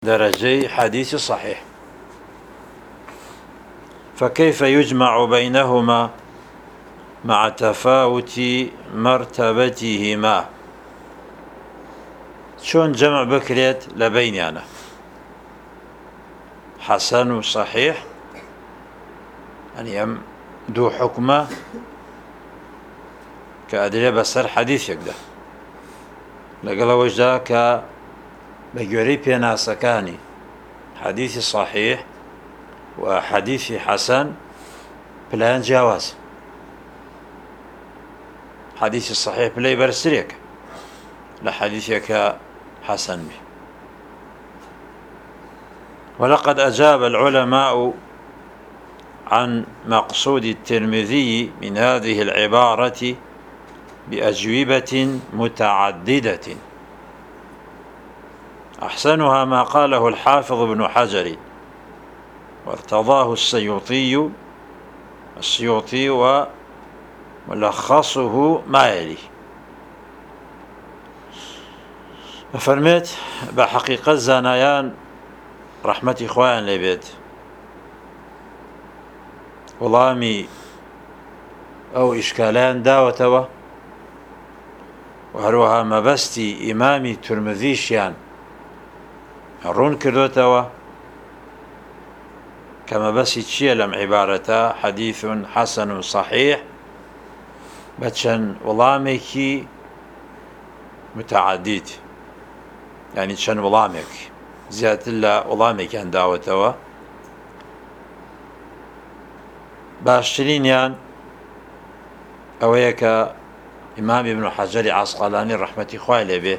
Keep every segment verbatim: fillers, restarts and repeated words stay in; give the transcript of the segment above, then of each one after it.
درجي حديث صحيح. فكيف يجمع بينهما مع تفاوت مرتبتهما؟ شون جمع بكريت لبينيانا حسن وصحيح، يعني ام دو حكمة كأدلة بسر حديث يقدر لقل وجدا ك بجوري بيناسكاني حديث صحيح وحديث حسن بلان جواز. حديث الصحيح بلاي برسريك لحديثك حسن به. ولقد أجاب العلماء عن مقصود الترمذي من هذه العبارة بأجوبة متعددة، أحسنها ما قاله الحافظ ابن حجر وارتضاه السيوطي السيوطي وملخصه ما يلي. فرميت بحقيقة زانایان رحمة إخوان لبيت وڵامی ئەو ئیشکالان داوەتەوە و هەروەها مەبەستی ئیمامی تورمذیشیان ڕوون کردوتەوە کە مەبەستی چییە لەم عیبارەتە؟ حەدیث حەسەن صەحیح بە چەند وەڵامێکی متعدد، یعنی چەند وەڵامێک زیاتر لە وەڵامێکیان داوەتەوە. باشترینیان ئەوەیە کە ئیمام ابن حەجەری عەسقەلانی ڕەحمەتی خوای لێبێ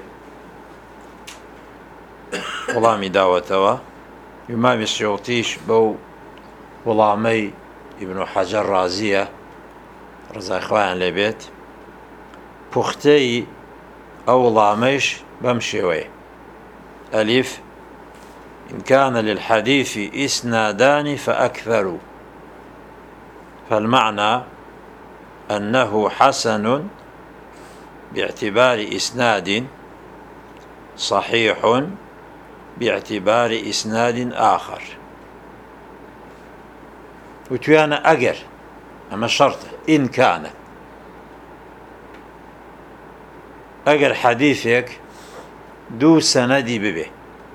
وەڵامی داوەتەوە. ئیمامی سیوطیش بەو وەڵامەی ابن حەجەر ڕازیە ڕزای خوایان لێبێت. پوختەی ئەو وەڵامەیش بەم شێوەیە: ئەلیف إن كان للحديث إسنادان فأكثر، فالمعنى أنه حسن باعتبار إسناد، صحيح باعتبار إسناد آخر. وتوانا أجر أما شرط إن كان أجر حديثك دو سندي ببه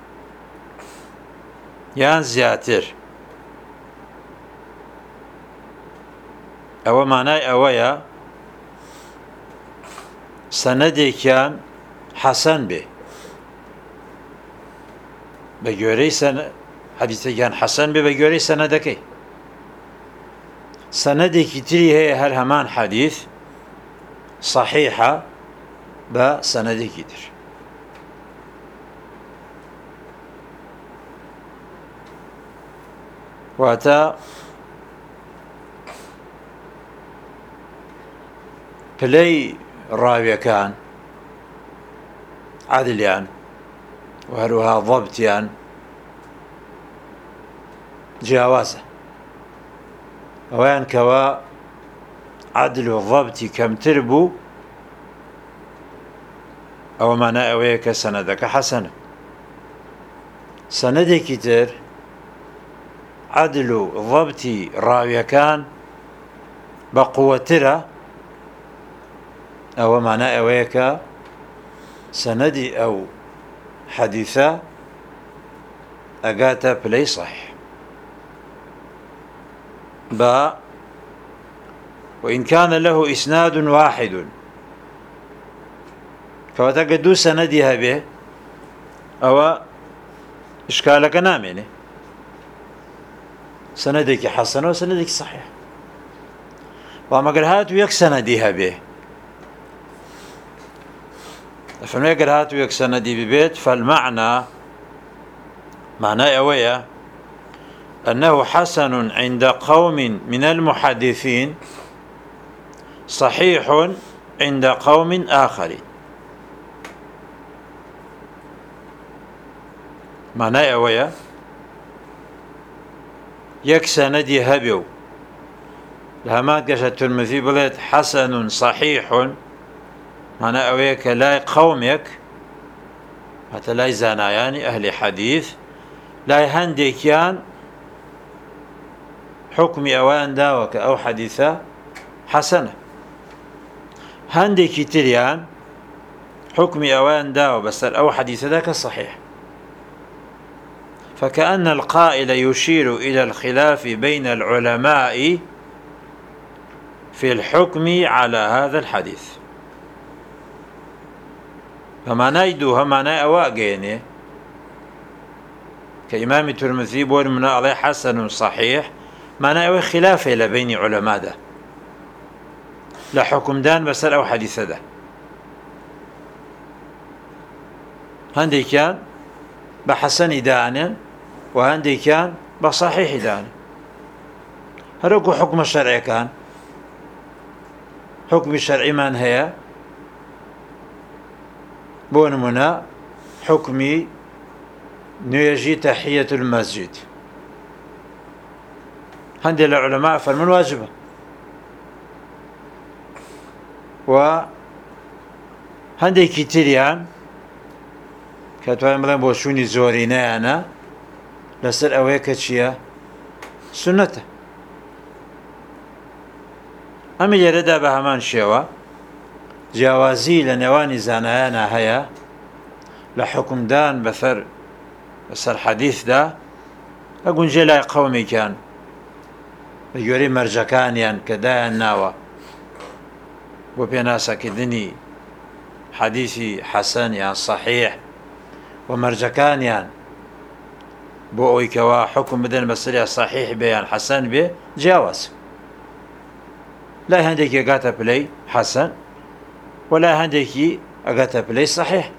يان زياتر، ئەوە مانای ئەوەیە سەنەدێکیان حەسەن بێ بە گوێرەی حەدیثێکیان حەسەن بێ بە گوێرەی سەنەدەکەی. سەنەدێکی تری هەیە هەر هەمان حەدیث صەحیحە بە سەنەدێکی تر. واتە پلەی ڕاویەکان عادلیان و هەروەها ضەبتیان جیاوازە. ئەوەیان کەوە عادل و ضەبتی کەمتر بوو، ئەوە مانای ئەوەیە کە سەنەدەکە حەسەنە. سەنەدێکی تر عادل و ضەبتی ڕاویەکان بە قووەترە، ئەوە مانای ئەوەیە کە سەنەدی ئەو حەدیثە ئەگاتە پلەی صەحیح. بە وإن كان له إسناد واحد، کەواتە کە دوو سەنەدی هەبێ ئەوە ئشکالەکە نامێنێ، سەنەدێکی حەسەنە و سەنەدێکی صەحیح. بەڵام ئەگەر هاتوو یەک سەنەدی هەبێ، فمن يقر هاتو يكسن دي ببيت، فالمعنى معناه أويا أنه حسن عند قوم من المحدثين، صحيح عند قوم آخرين. معناه أويا يكسن دي هبيو لهمات قشة الترمذي بلت حسن صحيح، معنى أويك لاي قومك حتى لاي زانایانی ئەهلی حەدیث لای هەندێکیان حکمی ئەوان داوە کە ئەو حەدیثە حەسەنە، هەندێکی تریان حكمي أوان داو بسر أو حديث ذاك صحيح. فكأن القائل يشير إلى الخلاف بين العلماء في الحكم على هذا الحديث. فما نايدوها ما ناي أواقيني كإمام الترمذي بول من عليه حسن صحيح، ما ناي خلاف إلى بين علماء ده لا حكم دان بسر أو حديث ده. هندي كان بحسن دان وهندي كان بصحيح دان. هرقو حكم الشرعي كان حكم الشرعي من هي بون منا حكمي نيجي تحية المسجد. هندي العلماء فرمون واجبة، و هندي كتيريان كاتوان بلان بوشوني زورينا أنا لسر أويكا چيا سنته. أما يردا بهمان شوا جوازي لنواني زانايانا هيا لحكم دان بثر بسر حديث دا أقول جلاي قومي كان يوري مرجكانيان كدايان ناوا وبيناسا كدني حديثي حسن يعني صحيح ومرجكانيان بو اوي كوا حكم بدن مسألة صحيح بيان حسن بي جاوز. لا هنديك اقاتا بلي حسن ولا هنديك اقاتا بلي صحيح،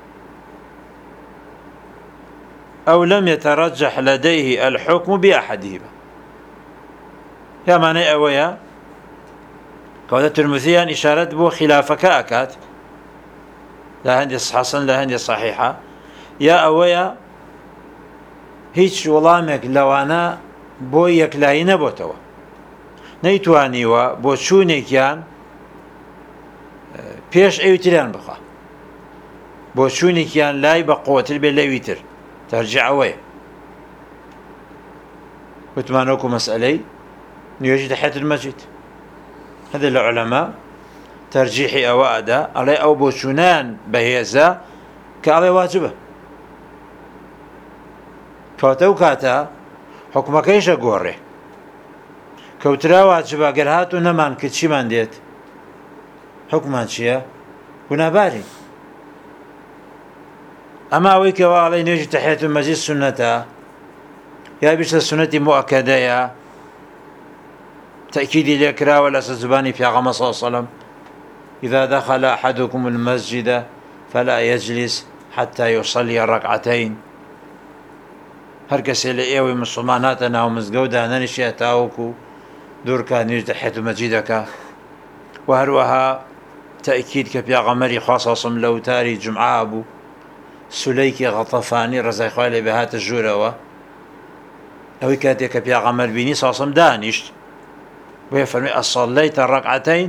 او لم يترجح لديه الحكم بأحدهما. يا معنى اويا كودا ترمذيان اشارة بو خلافك اكات لا هندي حسن لا هندي صحيحة، يا اويا هیچ وەڵامێک لەوانە بۆ یەکلایی نەبووتەوە، نەیتوانیوە بۆ چوونێکیان پێش ئەویتریان بخوا، بۆ چوونێکیان لای بە قووەتر بێ لەویتر تەرجیع ئەوەیە. وتمان وەکو مەسئلەی نوێژی تەحیەت المەسجد، هەندێک لە عولەما تەرجیحی ئەوە ئەدا ئەڵێ ئەو بۆ چوونیان بەهێزە کە ئەڵێ واجبە، کەواتە و کاتە حکومەکەیشە گۆڕێ کەوترا واجبە گەر هاتوو نەمان کرد چیمان دێت؟ حکمان چییە؟ گونابارین. ئەما ئەوەی کەوا ئەڵێ نوێژی تەحیەت المەسجد سونەتە یا بیشتە سونەتی موئەکەدەیە تەئکیدی لێ کراوە لەسەر زبانی پێغەمبەر صلی الله علیه وسلم إذا دخل أحدكم المسجد فلا يجلس حتى يصلي ركعتين. هەر کەسێ لە ئێوەی مسلماناتە ناو مزگەوتدا نەنیشێ تاوەکو دوورکە نوێژ تەحیەت المەسجد دەکا. و هەروەها تەئکید کە پێغەمبەری خوا صلی الله علیه وسلم لە وتاری جومعە بوو، سولەیکی غەطەفانی ڕەزای خوای لێ بێ هاتە ژوورەوە، ئەوەی کاتێک کە پێغەمبەر بینی صلی الله علیه وسلم دانیشت بۆیە فەرمووی ئەصەلەیتە ڕەکعەتەین،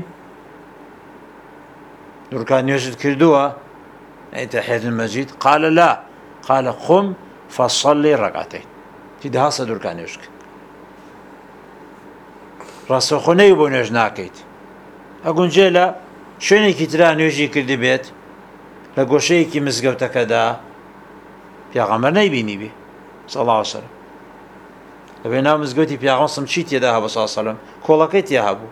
دوورکە نوێژت کردووە ئەی تەحیەت المەسجد؟ قال لا، قال قم فصلي ركعتين. تيدا هاسا دور كان يشك راسو خوني بو نوێژ ناکەیت. ئەگون جێلا شوێنێکی ترا نوێژی کردی بێت لە گۆشەیەکی مزگەوتەکەدا پێغەمبەر نەیبینی بێ صلی الله علیه وسلم، لەبێ ناو مزگەوتی پێغەمبەر سم چی تێدا هەبوو صلی الله علیه وسلم؟ کۆڵەکەی تێ هەبوو.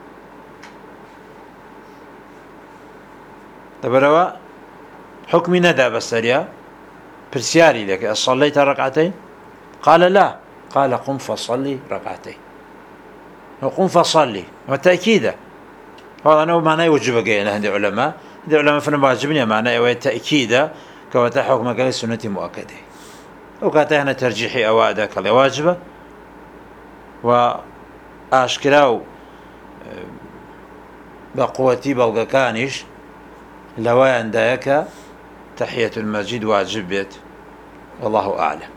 لەبەرەوە حکمی نەدا بەسەریا، برسياري لك صليت ركعتين؟ قال لا، قال قم فصلي ركعتين. قم فصلي وتأكيدا هذا أنا معناه يوجب جينا عند علماء، عند علماء فنما واجبني معناه تأكيدا كوتا حكم قال السنة مؤكدة وكاتا هنا ترجيحي أو أداك كذا واجبة وأشكراو بقوتي بلغ كانش لوي عندك تحية المسجد واجب بيت، والله أعلم.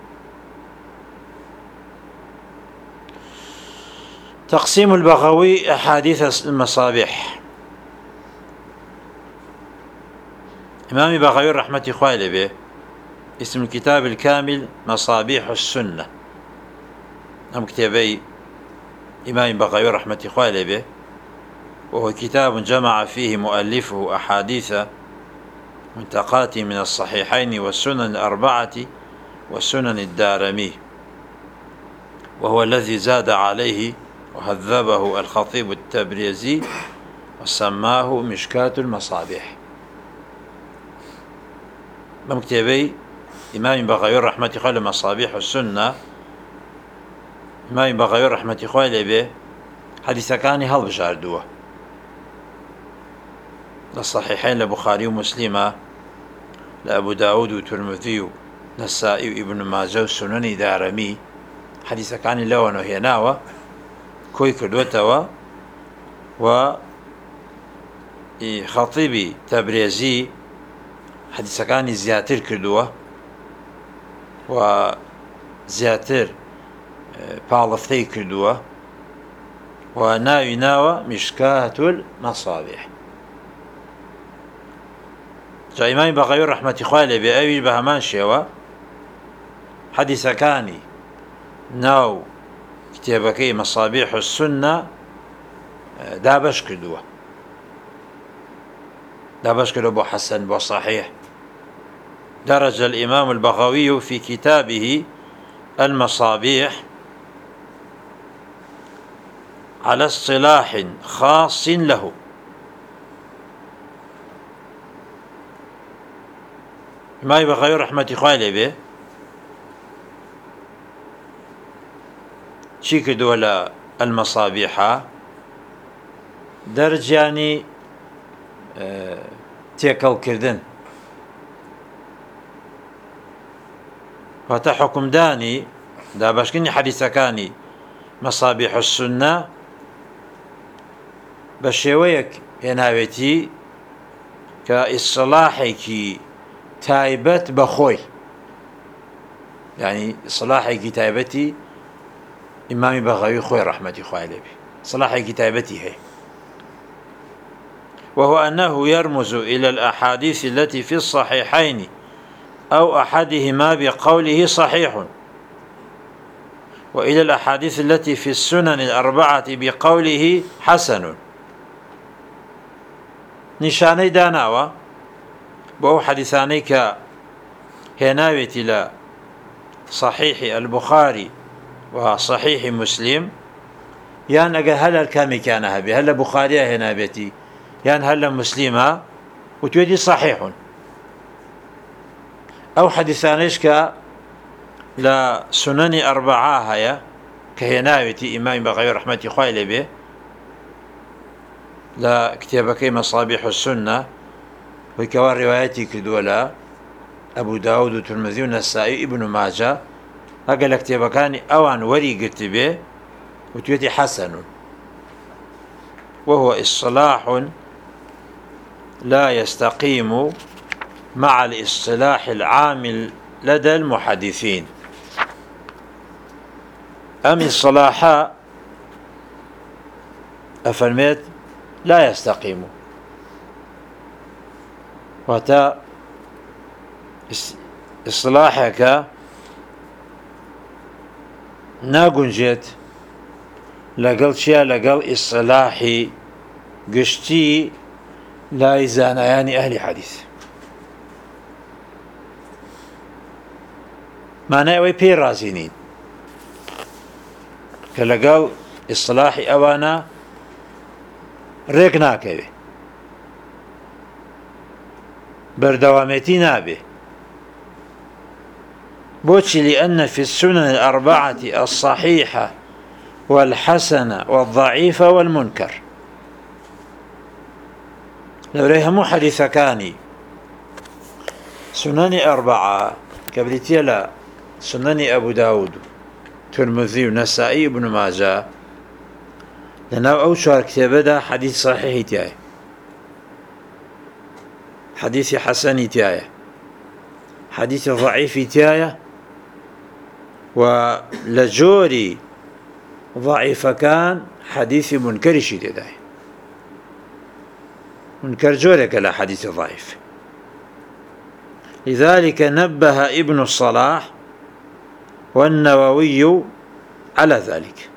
تقسيم البغوي أحاديث المصابيح. إمام بغوي رحمة خوالي به اسم الكتاب الكامل مصابيح السنة. أم كتابي إمام بغوي رحمة الله به، وهو كتاب جمع فيه مؤلفه أحاديث منتقات من الصحيحين والسنن الأربعة والسنن الدارمي، وهو الذي زاد عليه وهذبه الخطيب التبريزي وسماه مشكاة المصابيح. بمكتبي إمام بغوي رحمة الله مصابيح السنة، إمام بغوي رحمة الله به حديث كان هل بجاردوه للصحيحين لبخاري ومسلمة لأبو داود وترمذي ونسائي وابن ماجه وسنن دارمي. حديث كان لونه هي ناوة كوي كدوتوا و خطيبي تبريزي حديث كان زياتر كدوه و زياتر بالفتي كدوه وناوي ناوة مشكاة المصابيح. جاء إمام بغوي رحمة الله بأوي بهمان شيوة حديث كاني ناو كتابكي مصابيح السنة دابش كدوه دابش كدوه بو حسن بو صحيح. درج الإمام البغوي في كتابه المصابيح على اصطلاح خاص له. ما يبغى رحمة الله به شيك دولة المصابيح درج يعني اه تيكل كردن وتا حكم داني دا باشكني حديث كاني مصابيح السنة بشويك يناويتي كإصلاحك تايبت بخوي، يعني إصلاحك تايبتي إمام بغوي خوي رحمة الله عليه إصلاحك تايبتي هي، وهو أنه يرمز إلى الأحاديث التي في الصحيحين أو أحدهما بقوله صحيح، وإلى الأحاديث التي في السنن الأربعة بقوله حسن. نشاني داناوة بأو حديثاني كهناوية إلى صحيح البخاري وصحيح مسلم، يان أقل هل الكامي كان هبي هل بخاري هنابيتي يان هل مسلمة وتودي صحيح، أو حديثانيش ك لا سنن أربعة هيا كهناوية إمام بغوي رحمة الله به لا كتابكي مصابيح السنة وكوار روايتي كدولا أبو داود وترمذي ونسائي ابن ماجه أقل كتابكاني أوان وري قلت به وتوتي حسن، وهو إصلاح لا يستقيم مع الاصطلاح العام لدى المحدثين. أم الصلاح أفرميت لا يستقيم، وتا إصلاحك ناقنجت لقل شيا لقل إصلاحي قشتي لا يزان يعني أهل حديث معناه وي بي رازينين كلقل إصلاحي أوانا ريك ناكوي بردوامتي نابي بوتشي لأن في السنن الأربعة الصحيحة والحسنة والضعيفة والمنكر لو ريهمو حديث كاني سنن أربعة كبريتيا لا سنن أبو داود ترمذي ونسائي ابن ماجه لأنه أو شوار كتابه دا حديث صحيح تياي حديث حسن تياي حديث ضعيف تياي ولجوري ضعيف كان حديث منكر شي تياي منكر جورك لا حديث ضعيف لذلك نبه ابن الصلاح والنووي على ذلك.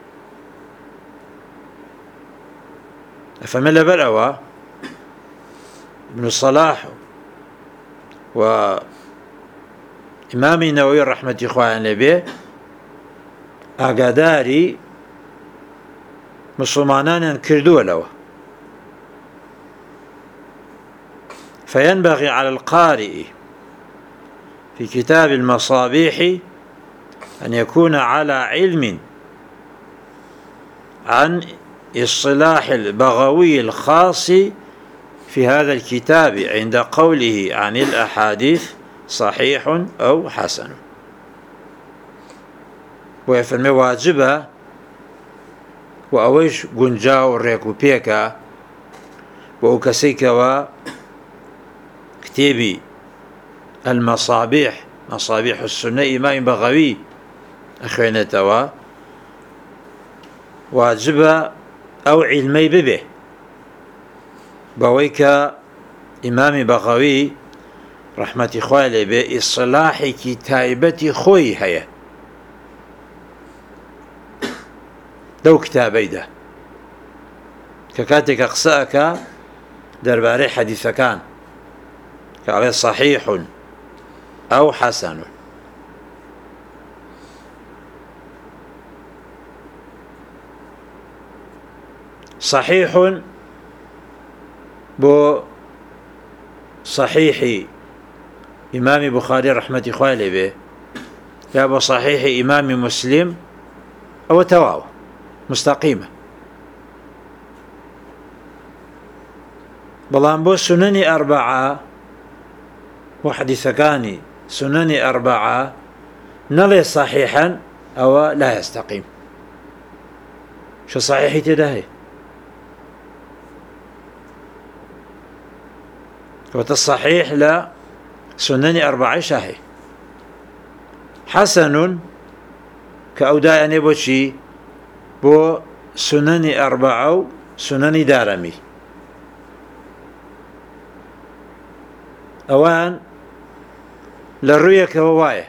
فمن لبلأوا ابن الصلاح وإمام النووي رحمة إخوان لبيه ئاگاداری مسلمانان كردوا له، فينبغي على القارئ في كتاب المصابيح أن يكون على علم عن اصطلاح البغوي الخاص في هذا الكتاب عند قوله عن الأحاديث صحيح أو حسن. ويفرمي واجبة وأويش قنجاو ريكو بيكا وأكسيكوا كتابي المصابيح مصابيح السنة إمام بغوي أخوانتوا واجبة أو علمي ببه بويك إمام بغوي رحمة إخوالي بإصلاح كتابة خوي هيا دو كتابي ده ككاتك أقساك درباري حديث كان كأغير صحيح أو حسن. صحيح بو صحيح إمام بخاري رحمة إخوالي به يا بو صحيح إمام مسلم أو تواو مستقيمة. بلان بو سنني أربعة وحديثكاني سنني أربعة نلي صحيحا أو لا يستقيم. شو صحيح تدهي وتصحيح لا سنني أربعة شاهي حسن كأوداء نبوشي بو سنني أربعة سنني دارمي أوان للرؤية كواية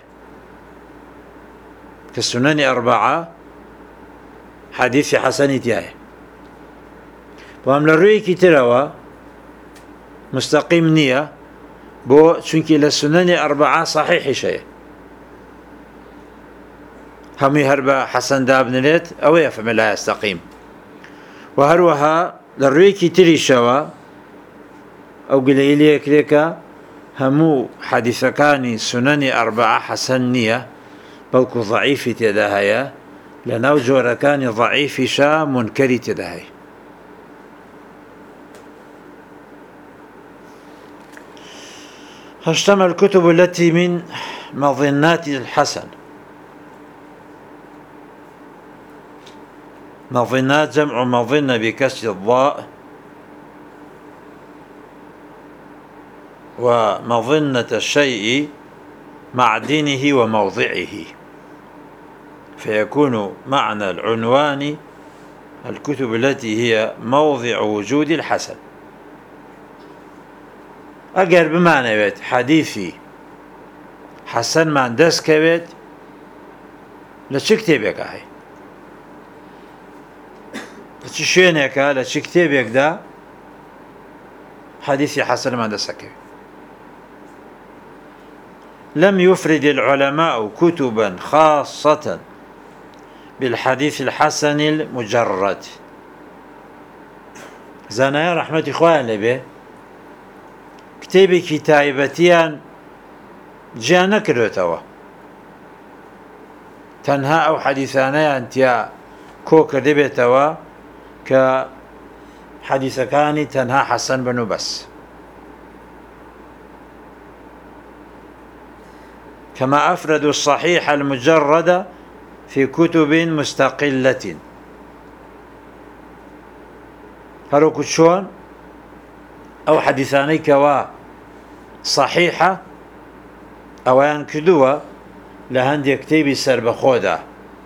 كالسنن أربعة حديث حسن تياه وهم للرؤية كتروا مستقيم نية بو چونكي للسنن أربعة صحيح شيء هم يهرب حسن دابنلت أو يفهم لا يستقيم. وهروها للرؤية كتري شوا أو قليلية كليكا همو حديثكاني سنني أربعة حسنية بلكو ضعيف تداهيا لناو جوركاني ضعيف شا منكري تداهي. هشتمل الكتب التي من مظنات الحسن. مظنات جمع مظنة بكسر الضاء ومظنة الشيء معدنه وموضعه، فيكون معنى العنوان الكتب التي هي موضع وجود الحسن. أجر بمعنى بيت حديثي حسن ما عندس كبيت لشي كتابك هاي لشي شوينك لشي كتابك دا حديثي حسن ما عندس كبيت. لم يفرد العلماء كتبا خاصة بالحديث الحسن المجرد. زانايا رحمة إخوان لبه كتابي كتابتيان جانا كروتوا تنها أو حديثانيا انتيا كوكر دبتوا كحديثكاني تنها حسن بنو بس، كما أفردوا الصحيح المجرد في كتب مستقلة. هروكو شون أو حديثاني كوا صحيحة أوان كدوا لهندي كتابي سرب خودا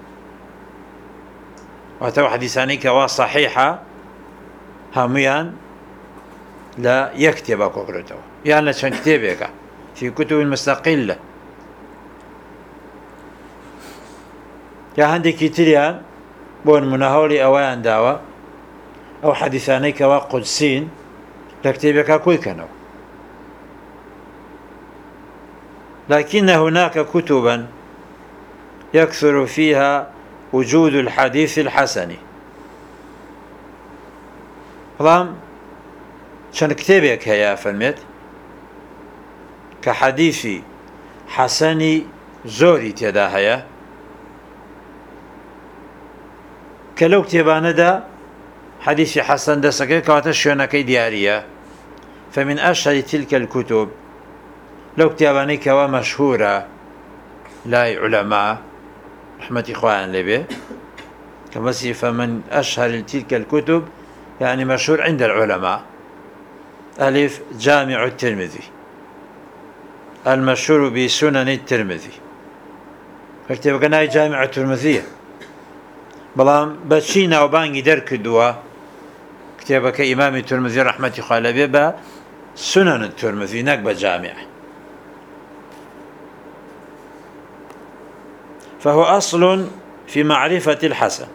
واتو حديثاني كوا صحيحة هميان لا يكتب كوكرتو يعني لشان كتابك في كتب مستقلة يا هندێکی تریان بۆ نمونەهۆڵی ئەوەیان داوە ئەو حەدیثانەی کەوا قودسین لە کتێبەکە کۆیکەنەوە. لكن هناك كتبا يكثر فيها وجود الحديث الحسن. بەڵام چەند کتێبێک هەیە فەرمێت کە حەدیثی حەسەنی زۆری تێدا هەیە کە لەو کتێبانەدا حەدیثی حەسەن دەسەکەی کەواتە شوێنەکەی دیاریە. فمن أشهر تلك الكتب لو كتاباني كوا مشهورة لاي علماء رحمة إخوان لبي كمسي فمن أشهر تلك الكتب يعني مشهور عند العلماء. ألف جامع الترمذي المشهور بسنن الترمذي فكتب قناي جامع الترمذي بلام بچينا وبانجي درك الدوا كتابك إمام الترمذي رحمة إخوان لبي با سنن الترمذي نقبة جامع. فهو أصل في معرفة الحسن.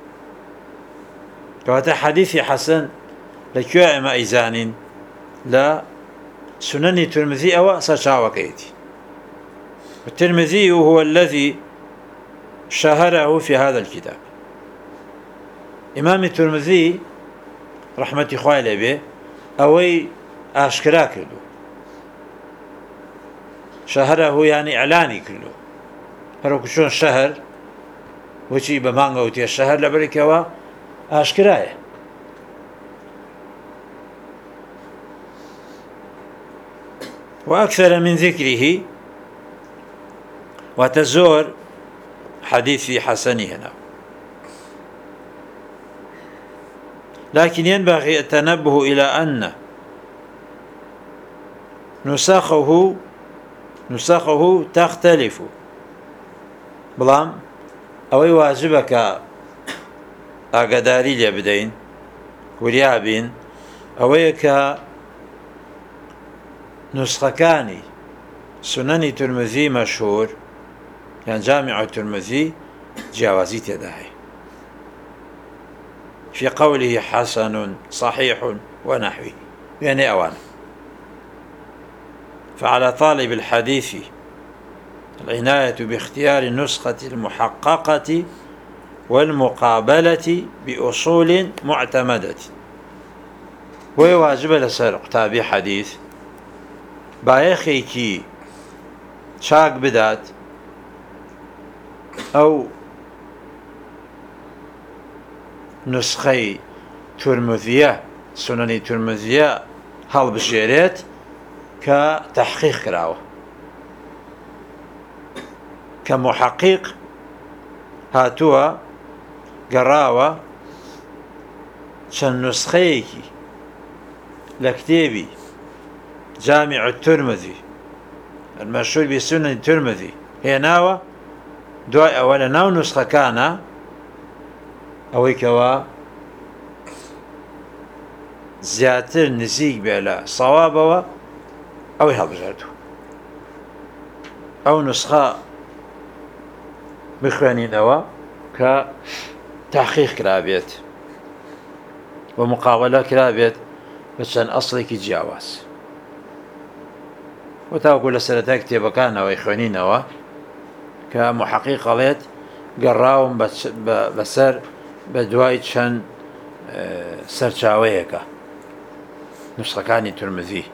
كواتا حديث حسن لكوا إما إيزان لا سنن الترمذي أو سشاوكيتي. الترمذي هو الذي شهره في هذا الكتاب. إمام الترمذي رحمة إخواني به أوي أشكرا كله شهره يعني إعلاني كله هروك شون شهر وشي بمانغا وتي الشهر لبركوا أشكراية. وأكثر من ذكره وتزور حديث في حسنه هنا. لكن ينبغي التنبه إلى أن نسخه نسخه تختلف. بلام أوي واجبك أقداري لي بدين وريابين أويك نسخكاني سنن ترمذي مشهور يعني جامع الترمذي جوازي تداهي في قوله حسن صحيح ونحوه يعني أوان. فعلى طالب الحديث العناية باختيار النسخة المحققة والمقابلة بأصول معتمدة. ويواجب لسر قتابي حديث بايخيكي شاك بدات أو نسخي ترمذية سنن ترمذية هل بشيريت كتحقيق كراوة كمحقق هاتوا قراوة شن نسخيكي لكتابي جامع الترمذي المشهور بسنن الترمذي هي ناوة دواء أولا ناو نسخة كان أويكوا زياتر نزيق بلا صوابه أو هالبجاته أو نسخة بخوانين أوا كتحقيق كرابيت ومقاولة كرابيت بشان أصلك جاواز وتاكل سنة كتابة كان وإخوانين أوا كمحقق غليت قراهم بسر بدواي شان سرچاويكا نسخة كاني ترمذي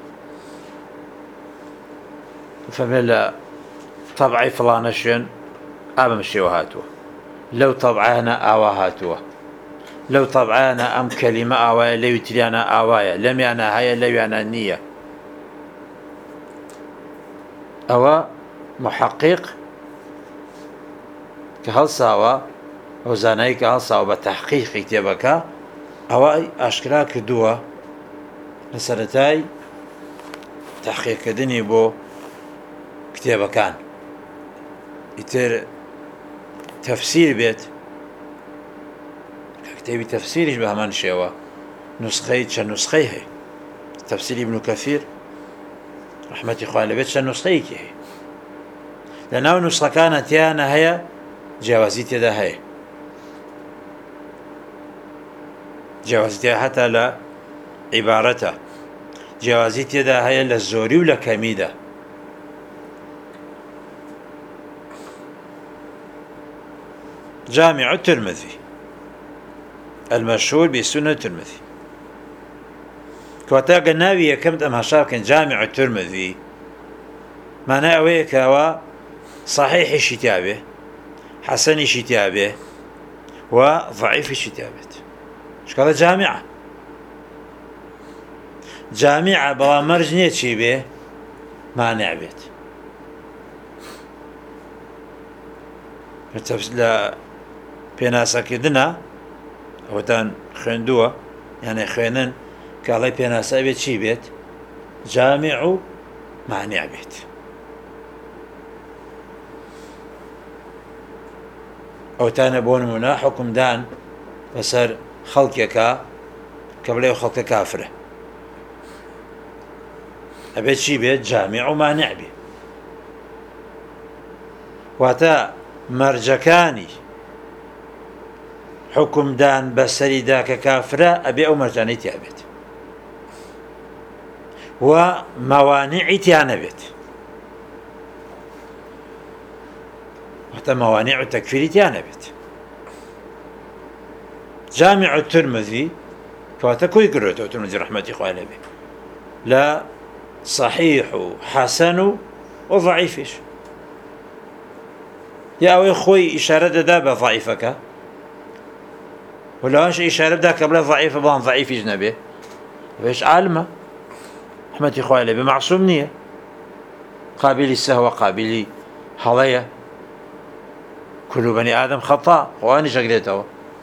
فملا طبعي فلان شن أبا مشي وهاتوه لو طبعانا آوا هاتوه لو طبعانا أم كلمة آوايا لو يتريانا آوايا لم يانا هيا لو يانا النية أو محقق كهل ساوا أو زاناي كهل ساوا بتحقيق كتابك أو أشكرا كدوة لسرتاي تحقيق كدني بو كتابك كان يتر تفسير بيت كتابي تفسيرش بهمان شوا نسخي شن نسخيه تفسير ابن كثير رحمەتی خوا لەبێت چەند نوسخەیەکی هەیە لەناو نوسخەکانە تیانە هەیە جیاوازی تێدا هەیە جیاوازی تێدا هەتا لە عیبارەتە جیاوازی تێدا هەیە لە زۆری و لە کەمیدا جامع الترمذي المشهور بسنة الترمذي كواتا قناوي يكمت أم هشاركن جامع الترمذي معناه أوي كوا صحيح شتابه حسن شتابه وضعيف شتابه شكرا جامعة جامعة بلا مرجنية شي به مانع بيت لا پێناسەکردنە ئەوتان خوێندووە یانێ خوێنن کاڵی پێناسە بێت چی بێت جامع و مانع بێت ئەوتانە بۆ نمونە حکومدان بەسەر خەڵکێکە کە بڵێ خەڵکە کافرە ئەبێت چی بێت جامع و مانع بێت واتە مەرجەکانی حکومدان بەسەریدا کە کافرە ئەبێ ئەو مەرجانەی تیا بێت و مەوانیعی تیا نەبێت واتە مەوانیع و تەکفیری تیا نەبێت جامع الترمذي کەواتە کۆی کردوێتەوە ترمذی ڕەحمەتی خوا لێبێ لە صحیح و حەسەن و ضعیفش یا ئەوەی خۆی ئیشارە دەدا بە ضعیفەکە ولەوانش ئیشارە بدا کە بڵێ ضعیفە بەڵام ضعیفیش نەبێ ئەوەش عالمە ڕەحمەتی خوای لێبێ معسووم نییە قابلی سەهوە قابلی هەڵەیە كل بني آدم خطأ وأني شقديته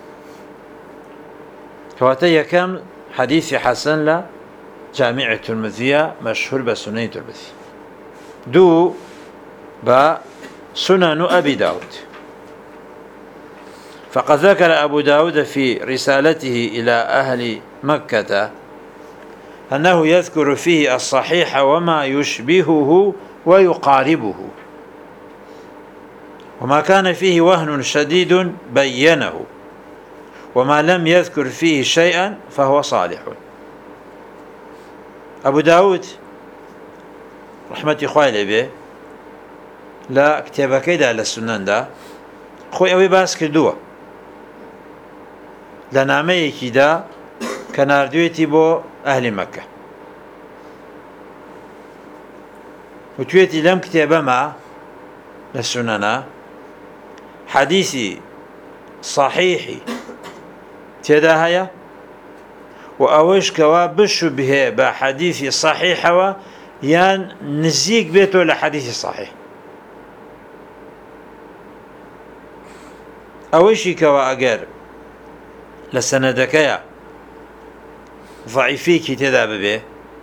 كواتا يكم حديث حسن لا جامع الترمذي مشهور بسنن الترمذي دو با سنن أبي داود فقد ذكر أبو داود في رسالته إلى أهل مكة أنه يذكر فيه الصحيح وما يشبهه ويقاربه وما كان فيه وهن شديد بينه وما لم يذكر فيه شيئا فهو صالح. أبو داود رحمة خوالي به لا كتابة كيدا للسنن دا خوي أوي باس كردوه لنامي كيدا كناردويتي بو أهل مكة وتويتي لم كتابة ما للسنن حديثي صحيحي تيدا هيا وأوش كوا بشبه بحديثي صحيح يان نزيق بيته لحديثي صحيح أوشي كوا أجر لسندكيا ضعيفيكي تدا ببه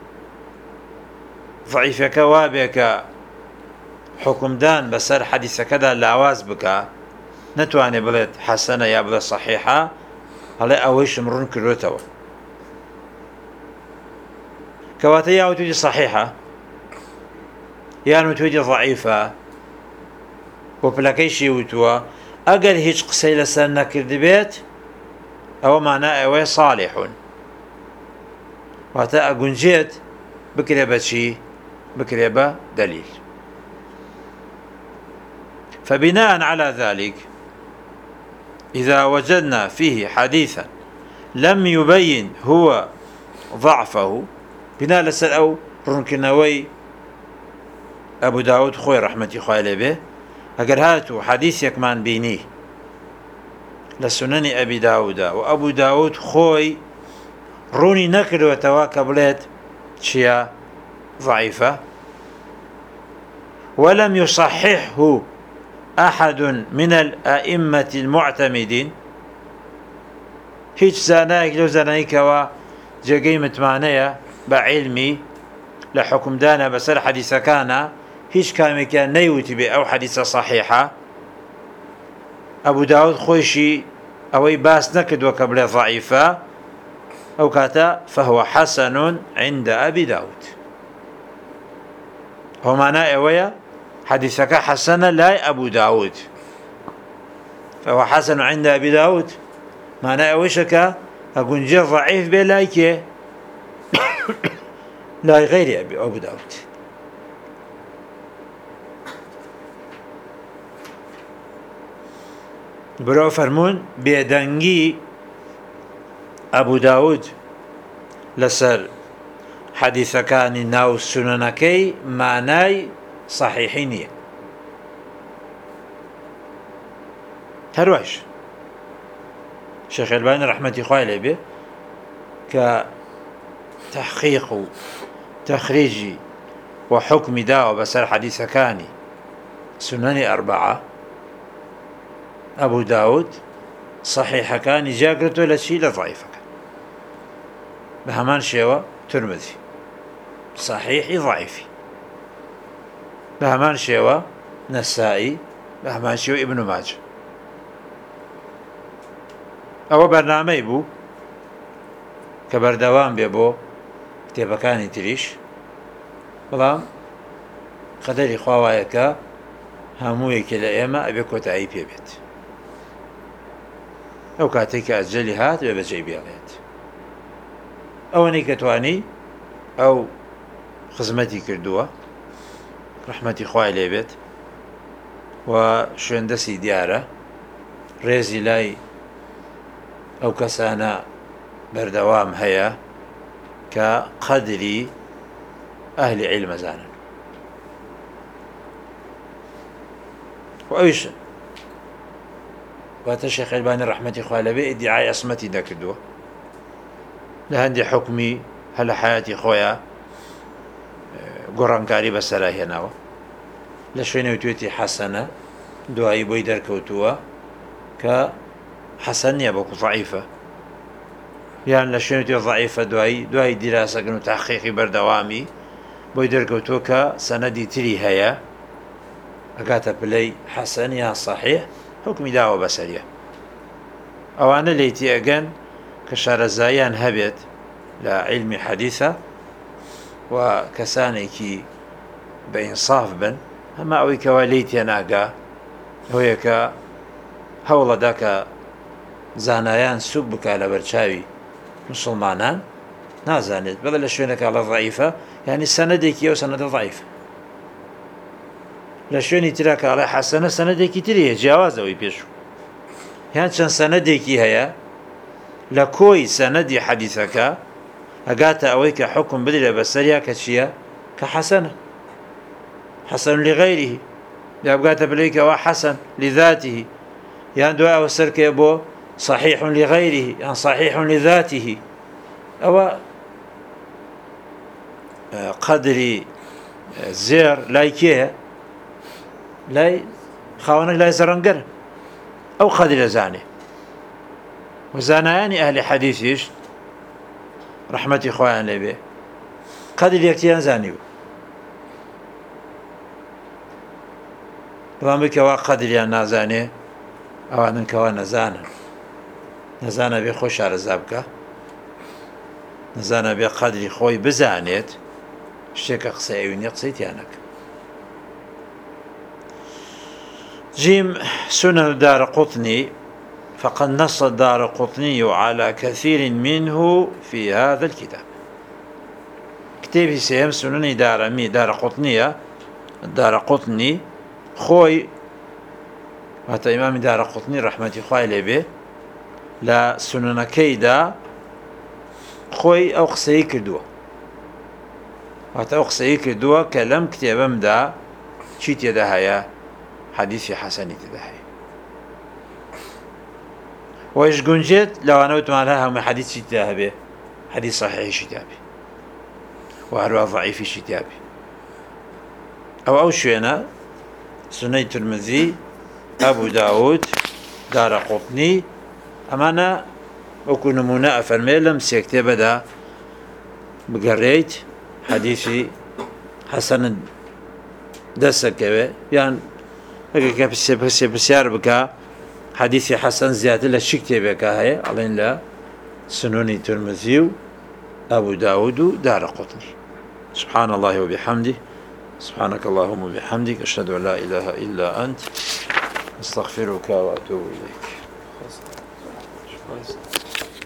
ضعيفك وابك حكم دان بسر حديث كذا لعواز بك نتواني بلد حسنة يا بلد صحيحة هلا أويش مرون كروتوا كواتي يا وتوجي صحيحة يا وتوجي ضعيفة وبلاكيشي وتوا أقل هيج قسيلة سنة كردبيت أو معناه أوي صالح واتا أقنجيت بكريبة شي بكريبة دليل. فبناء على ذلك إذا وجدنا فيه حديثا لم يبين هو ضعفه بناء لسر أو رنكنوي أبو داود خوي رحمة خوالي به أقر هاتو حديث يكمان بينيه لسنن أبي داود وأبو داود خوي روني نكر وتواكبلت شيا ضعيفة ولم يصححه أحد من الأئمة المعتمدين هيج زانايك لو زانايك و جاقي متمانية بعلمي لحكم دانا بسر حديثة كان هيج كامي كان نيوتي بي أو حديثة صحيحة أبو داود خويشي أوي باس نكد وكبل ضعيفة أو كاتا فهو حسن عند أبي داود هەمانە ئەوەیە حەدیثەکە حەسەنە لای ئەبوو داود، فهو حەسەن عند ئەبی داود، مانای ئەوەیشە کە ئەگونجێ ضەعیف بێ لای کێ؟ لای غەیری ئەبوو داود. برۆ فەرموون بێدەنگی ئەبوو داود لەسەر حەدیثەکانی ناو سونەنەکەی مانای صحیحی نییە. هەروەش شێخ ئەلبانی ڕەحمەتی خوای لێ بێ کە تەحقیق و تەخریجی و حکمی داوە بەسەر حەدیثەکانی سونەنی ئەربعە، ئەبوو داود صحیحەکانی جاگرتووە لە چی؟ لە ضەعیفەکە. بە هەمان شێوە تورمذی صحیحی ضەعیفی، بە هەمان شێوە نەسائی، بە هەمان شێوە ئیبن ماجە. ئەوە بەرنامەی بوو کە بەردەوام بێ بۆ کتێبەکانی تریش، بەڵام قەدەری خوا وایە کە هەموویەکی لە ئێمە ئەبێ کۆتایی پێ بێت. ئەو کاتێک کە ئەجەلی هات بێ بەجێی بێڵێت. ئەوەنەی کە توانی ئەو خزمەتی کردووە ڕەحمەتی خوای لێ بێت و شوێندەسی دیارە، ڕێزی لای ئەو کەسانە بەردەوام هەیە کە قەدری ئەهلی عیلمە زانن. و ئەویش واتە شێخ ئەلبانی ڕەحمەتی خوای لێ بێ ئیدعای عەسمەتی دەکردووە لە هەندێک حوکمی هە لە حەیاتی خۆیان گۆڕانکاری بەسەرا هێناوە. لە شوێنێ توێتی حەسەنە، دوایی بۆی دەرکەوتووە کە حەسەن نییە بەڵکو ضەعیفە، یان لە شوێنێ توێ ضەعیفە دوایی دوای دیراسەکردن و تەحقیقی بەردەوامی بۆی دەرکەوتووە کە سەنەدی تری هەیە، ئەگاتە پلەی حەسەن یان صەحیح حوکمی داوە بەسەریە. ئەوانە لێیتی ئەگەن کە شارەزاییان هەبێت لە عیلمی حەدیثە و کەسانێکی بە ئینساف بن، هەما ئەوەی کەوا لێی تێناگا ئەوەیە کە هەوڵەدا کە زانایان سوک بکە لە بەرچاوی مسڵمانان، نازانێت بەڵێ لە شوێنێکە لە ضەعیفە، یعنی سەنەدێکی ئەو سەنەدە ضەعیفە، لە شوێنی ترا کە ئەڵێ حەسەنە سەنەدێکی تری هەیە جیاوازەوەی پێشوو، یان چەند سەنەدێکی هەیە لە کۆی سەنەدی حەدیثەکە ئەگاتە ئەوەی کە حکم بدرێ بەسەریا کە چییە؟ کە حەسەنە، حەسەن لغەیریه، یا بگاتە پلەی کەوا حەسەن لذاته، یان دوای ئەوە سەرکێ بۆ صحیح لغەیریه یان صحیح لذاته. ئەوە قەدری زێر لای کێیە؟ لای خاوەنێک لای زەڕەنگەرە، ئەو قەدرە زانێ. و زانایانی ئەهلی حەدیثیش ڕەحمەتی خۆیان لێ بێ قەدری یەکتیان زانیوە، بەڵام بکەوا قەدریان نازانێ ئەوانن کەوا نەزانن، نەزانە بێ خۆی شارەزا بکە، نەزانە بێ قەدری خۆی بزانێت، شتێکە قسە ئەوی نییە قسەی تیانەکە. جيم سنن الدارقطني فقد نص الدارقطني على كثير منه في هذا الكتاب. كتابي سيم سنن دارمي دارقطنية الدارقطني خوي هذا إمام دارقطني رحمة الله عليه لا سنن كيدا خوي أو قصي كردوه، هذا أو قصي كردوه كلام كتابم دا شيت يدها حديث حسني تدهي وإيش جنجت لو أنا وتمان لها هم حديث شتابه، حديث صحيح شتابه وهروا ضعيف شتابه. أو أو شوينا سنة الترمذي، أبو داود، دارقطني، أمانة وكون نمونة فرميلم سيكتب دا بقريت حديثي حسن دسكبه، يعني ئەگە پرسێ پرسێ پرسیار بکە حەدیثی حەسەن زیاتر لە چی کتێبێکە هەیە؟ ئەڵێن لە سنونی ترمذی و ئەبوو داود و دارقطنی. سبحان الله وبحمده، سبحانك اللهم وبحمدك أشهد أن لا إله إلا أنت أستغفرك وأتوب إليك.